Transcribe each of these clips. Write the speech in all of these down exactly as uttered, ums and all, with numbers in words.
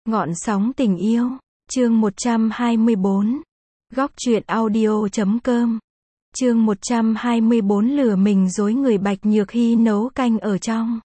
Ngọn sóng tình yêu, chương một trăm hai mươi bốn. Góc truyện audio chấm com. Chương một trăm hai mươi bốn lừa mình dối người. Bạch Nhược Hy nấu canh ở trong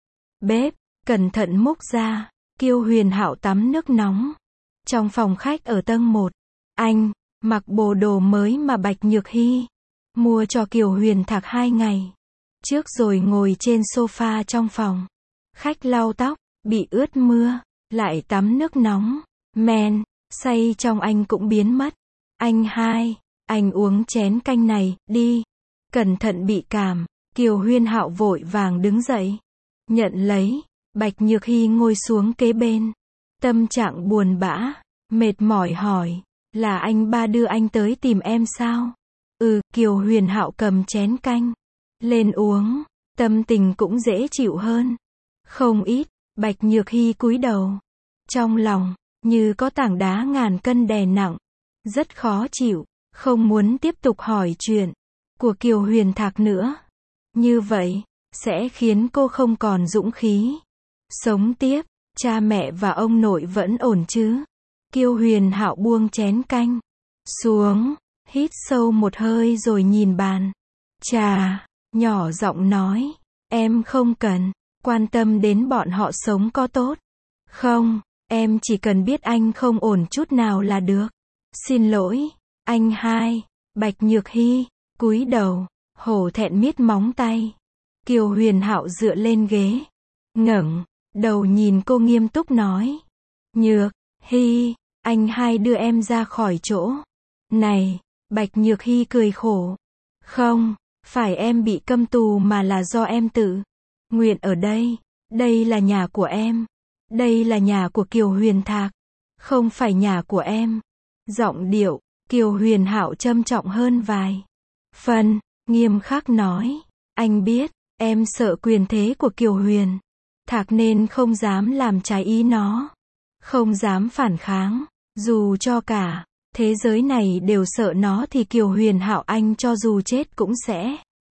bếp, cẩn thận múc ra. Kiêu Huyền Hạo tắm nước nóng trong phòng khách ở tầng một. Anh mặc bộ đồ mới mà Bạch Nhược Hy mua cho Kiều Huyền Thạc hai ngày trước rồi ngồi trên sofa trong phòng khách lau tóc bị ướt mưa, lại tắm nước nóng. Men say trong anh cũng biến mất. Anh hai, anh uống chén canh này đi, cẩn thận bị cảm. Kiều Huyền Hạo vội vàng đứng dậy nhận lấy. Bạch Nhược Hy ngồi xuống kế bên, tâm trạng buồn bã, mệt mỏi hỏi, là anh ba đưa anh tới tìm em sao? Ừ. Kiều Huyền Hạo cầm chén canh lên uống, tâm tình cũng dễ chịu hơn không ít. Bạch Nhược Hy cúi đầu, trong lòng như có tảng đá ngàn cân đè nặng, rất khó chịu, không muốn tiếp tục hỏi chuyện của Kiều Huyền Thạc nữa. Như vậy sẽ khiến cô không còn dũng khí sống tiếp. Cha mẹ và ông nội vẫn ổn chứ? Kiều Huyền Hạo buông chén canh xuống, hít sâu một hơi rồi nhìn bàn trà, nhỏ giọng nói, em không cần quan tâm đến bọn họ sống có tốt không, em chỉ cần biết anh không ổn chút nào là được. Xin lỗi, anh hai. Bạch Nhược Hy cúi đầu, hổ thẹn miết móng tay. Kiều Huyền Hạo dựa lên ghế, ngẩng đầu nhìn cô nghiêm túc nói, Nhược Hy, anh hai đưa em ra khỏi chỗ này. Bạch Nhược Hy cười khổ, không phải em bị câm tù mà là do em tự nguyện ở đây. Đây là nhà của em, đây là nhà của Kiều Huyền Thạc, không phải nhà của em. Giọng điệu Kiều Huyền Hạo trầm trọng hơn vài phần, nghiêm khắc nói, anh biết em sợ quyền thế của Kiều Huyền Thạc nên không dám làm trái ý nó, không dám phản kháng, dù cho cả thế giới này đều sợ nó thì Kiều Huyền Hạo anh cho dù chết cũng sẽ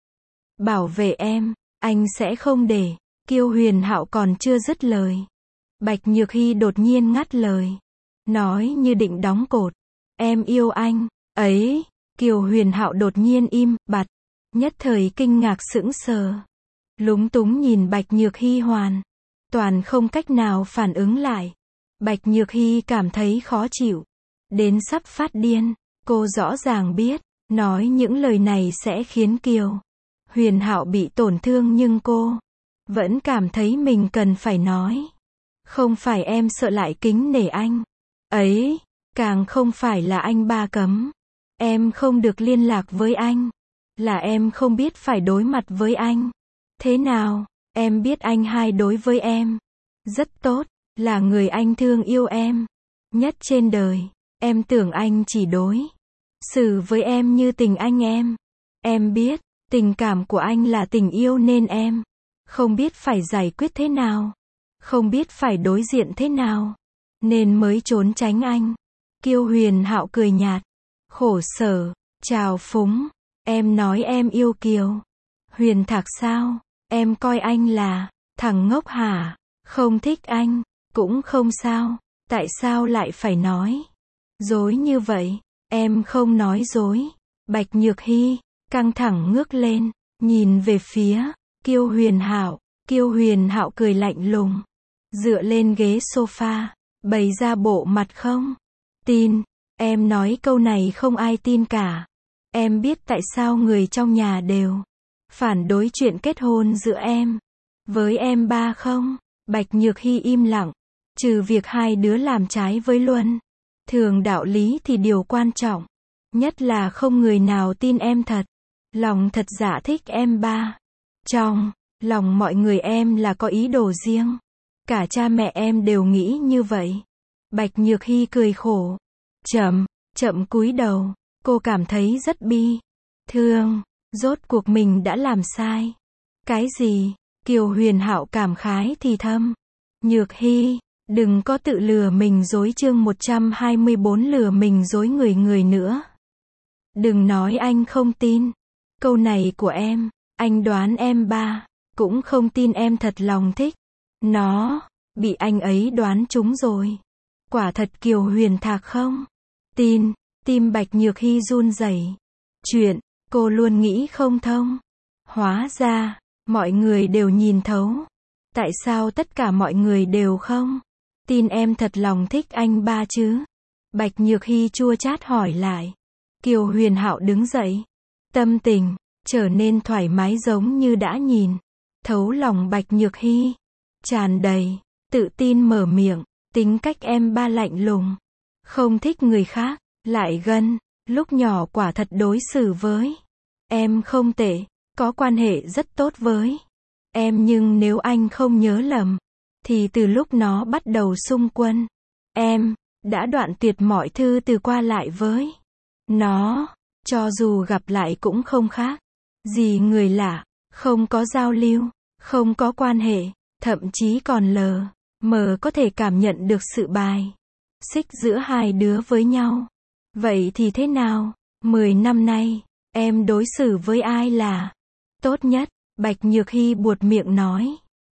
bảo vệ em, anh sẽ không để. Kiều Huyền Hạo còn chưa dứt lời, Bạch Nhược Hy đột nhiên ngắt lời, nói như định đóng cột, em yêu anh ấy. Kiều Huyền Hạo đột nhiên im bặt, nhất thời kinh ngạc sững sờ, lúng túng nhìn Bạch Nhược Hy, hoàn toàn không cách nào phản ứng lại. Bạch Nhược Hy cảm thấy khó chịu đến sắp phát điên. Cô rõ ràng biết nói những lời này sẽ khiến Kiều Huyền Hạo bị tổn thương, nhưng cô vẫn cảm thấy mình cần phải nói. Không phải em sợ lại kính nể anh ấy, càng không phải là anh ba cấm em không được liên lạc với anh, là em không biết phải đối mặt với anh thế nào. Em biết anh hai đối với em rất tốt, là người anh thương yêu em nhất trên đời. Em tưởng anh chỉ đối xử với em như tình anh em. Em biết tình cảm của anh là tình yêu nên em không biết phải giải quyết thế nào, không biết phải đối diện thế nào, nên mới trốn tránh anh. Kiều Huyền Hạo cười nhạt, khổ sở, trào phúng, em nói em yêu Kiều Huyền Thạc sao? Em coi anh là thằng ngốc hả? Không thích anh cũng không sao, tại sao lại phải nói dối như vậy? Em không nói dối. Bạch Nhược Hy căng thẳng ngước lên, nhìn về phía Kiều Huyền Hạo. Kiều Huyền Hạo cười lạnh lùng, dựa lên ghế sofa, bày ra bộ mặt không tin. Em nói câu này không ai tin cả. Em biết tại sao người trong nhà đều phản đối chuyện kết hôn giữa em với em ba không? Bạch Nhược Hy im lặng, trừ việc hai đứa làm trái với luân thường đạo lý thì điều quan trọng nhất là không người nào tin em thật lòng thật dạ thích em ba. Trong lòng mọi người em là có ý đồ riêng, cả cha mẹ em đều nghĩ như vậy. Bạch Nhược Hy cười khổ, chậm chậm cúi đầu. Cô cảm thấy rất bi thương, rốt cuộc mình đã làm sai cái gì? Kiều Huyền Hạo cảm khái thì thầm, Nhược Hy, đừng có tự lừa mình dối. Chương một trăm hai mươi bốn lừa mình dối người người nữa. Đừng nói anh không tin câu này của em, anh đoán em ba cũng không tin em thật lòng thích nó, bị anh ấy đoán trúng rồi. Quả thật Kiều Huyền Thạc không? Tin, tim Bạch Nhược Hy run rẩy. Chuyện, cô luôn nghĩ không thông. Hóa ra, mọi người đều nhìn thấu. Tại sao tất cả mọi người đều không tin em thật lòng thích anh ba chứ? Bạch Nhược Hy chua chát hỏi lại. Kiều Huyền Hạo đứng dậy. Tâm tình trở nên thoải mái giống như đã nhìn thấu lòng Bạch Nhược Hy. Tràn đầy tự tin mở miệng. Tính cách em ba lạnh lùng. Không thích người khác. Lại gân. Lúc nhỏ quả thật đối xử với em không tệ. Có quan hệ rất tốt với em, nhưng nếu anh không nhớ lầm, thì từ lúc nó bắt đầu xung quân, em đã đoạn tuyệt mọi thư từ qua lại với nó. Cho dù gặp lại cũng không khác gì người lạ, không có giao lưu, không có quan hệ, thậm chí còn lờ mờ có thể cảm nhận được sự bài xích giữa hai đứa với nhau. Vậy thì thế nào? Mười năm nay, em đối xử với ai là tốt nhất? Bạch Nhược Hy buột miệng nói.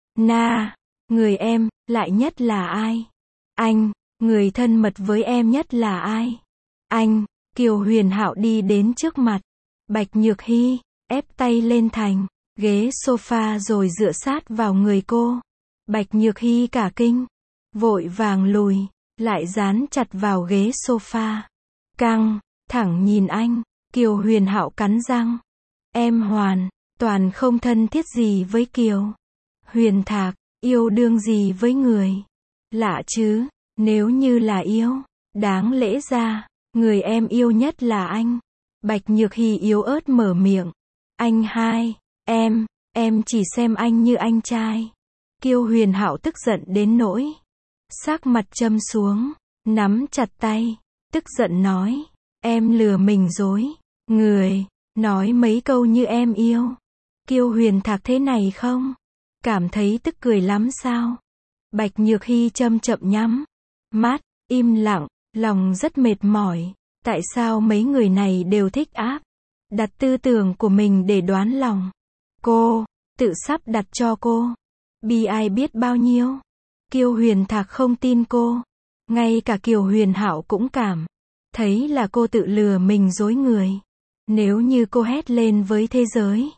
Na, người em lại nhất là ai? Anh, người thân mật với em nhất là ai? Anh. Kiều Huyền Hạo đi đến trước mặt Bạch Nhược Hy, ép tay lên thành ghế sofa rồi dựa sát vào người cô. Bạch Nhược Hy cả kinh, vội vàng lùi lại, dán chặt vào ghế sofa, căng thẳng nhìn anh. Kiều Huyền Hạo cắn răng. Em hoàn toàn không thân thiết gì với Kiều Huyền Thạc, yêu đương gì với người lạ chứ? Nếu như là yêu, đáng lẽ ra người em yêu nhất là anh. Bạch Nhược Hy yếu ớt mở miệng. Anh hai, em, em chỉ xem anh như anh trai. Kiều Huyền Hạo tức giận đến nỗi sắc mặt châm xuống, nắm chặt tay, tức giận nói, em lừa mình dối người, nói mấy câu như em yêu Kiều Huyền Thạc thế này không? Cảm thấy tức cười lắm sao? Bạch Nhược Hy chậm chậm nhắm mắt, im lặng, lòng rất mệt mỏi. Tại sao mấy người này đều thích áp đặt tư tưởng của mình để đoán lòng cô, tự sắp đặt cho cô bi ai biết bao nhiêu. Kiều Huyền Thạc không tin cô, ngay cả Kiều Huyền Hạo cũng cảm thấy là cô tự lừa mình dối người. Nếu như cô hét lên với thế giới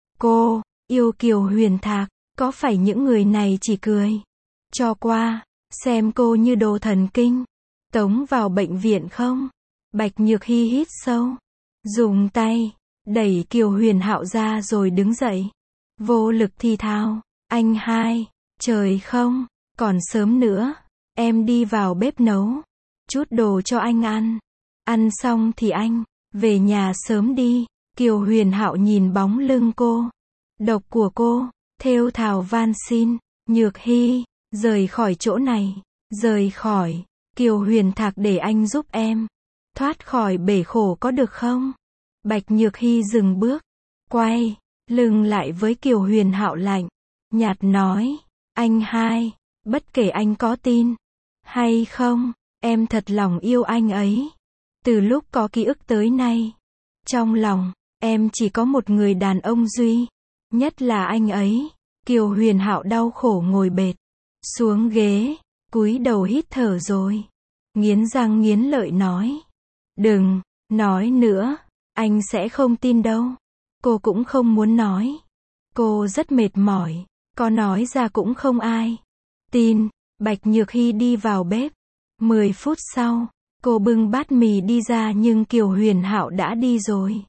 cô yêu Kiều Huyền Thạc, có phải những người này chỉ cười cho qua, xem cô như đồ thần kinh, tống vào bệnh viện không? Bạch Nhược Hy hít sâu, dùng tay đẩy Kiều Huyền Hạo ra rồi đứng dậy, vô lực thì thào, anh hai, trời không còn sớm nữa, em đi vào bếp nấu chút đồ cho anh ăn, ăn xong thì anh về nhà sớm đi. Kiều Huyền Hạo nhìn bóng lưng cô độc của cô, thều thào van xin. Nhược Hy, rời khỏi chỗ này, rời khỏi. Kiều Huyền Thạc, để anh giúp em thoát khỏi bể khổ có được không? Bạch Nhược Hy dừng bước, quay lưng lại với Kiều Huyền Hạo lạnh nhạt nói, anh hai, bất kể anh có tin hay không, em thật lòng yêu anh ấy. Từ lúc có ký ức tới nay, trong lòng em chỉ có một người đàn ông duy nhất là anh ấy. Kiều Huyền Hạo đau khổ ngồi bệt xuống ghế, cúi đầu hít thở rồi nghiến răng nghiến lợi nói, đừng nói nữa, anh sẽ không tin đâu. Cô cũng không muốn nói, cô rất mệt mỏi, có nói ra cũng không ai tin. Bạch Nhược Hy đi vào bếp. Mười phút sau, cô bưng bát mì đi ra nhưng Kiều Huyền Hạo đã đi rồi.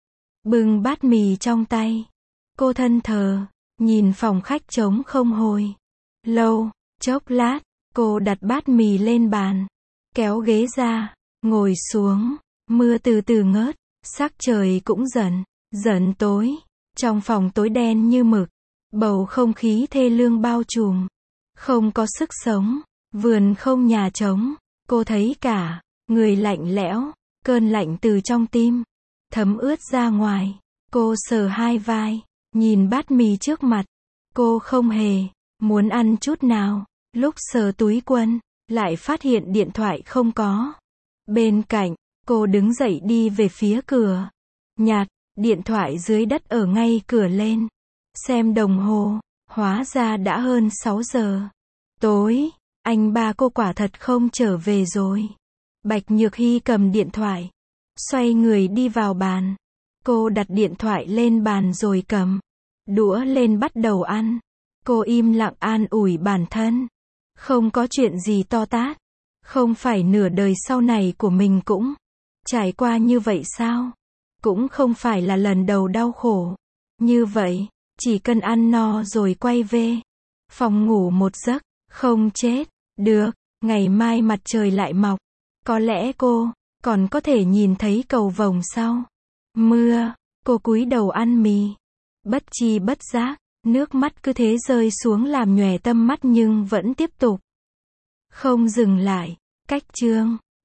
Bưng bát mì trong tay, cô thân thờ nhìn phòng khách trống không hồi lâu. Chốc lát, cô đặt bát mì lên bàn, kéo ghế ra, ngồi xuống. Mưa từ từ ngớt, sắc trời cũng dần dần tối. Trong phòng tối đen như mực, bầu không khí thê lương bao trùm, không có sức sống. Vườn không nhà trống, cô thấy cả người lạnh lẽo, cơn lạnh từ trong tim thấm ướt ra ngoài. Cô sờ hai vai, nhìn bát mì trước mặt, cô không hề muốn ăn chút nào. Lúc sờ túi quần, lại phát hiện điện thoại không có bên cạnh. Cô đứng dậy đi về phía cửa, nhặt điện thoại dưới đất ở ngay cửa lên, xem đồng hồ, hóa ra đã hơn sáu giờ tối. Anh ba cô quả thật không trở về rồi. Bạch Nhược Hy cầm điện thoại, xoay người đi vào bàn. Cô đặt điện thoại lên bàn rồi cầm đũa lên bắt đầu ăn. Cô im lặng an ủi bản thân. Không có chuyện gì to tát. Không phải nửa đời sau này của mình cũng trải qua như vậy sao? Cũng không phải là lần đầu đau khổ như vậy. Chỉ cần ăn no rồi quay về phòng ngủ một giấc, không chết được. Ngày mai mặt trời lại mọc. Có lẽ cô còn có thể nhìn thấy cầu vồng sau mưa. Cô cúi đầu ăn mì. Bất chi bất giác, nước mắt cứ thế rơi xuống làm nhòe tâm mắt nhưng vẫn tiếp tục không dừng lại. Cách chương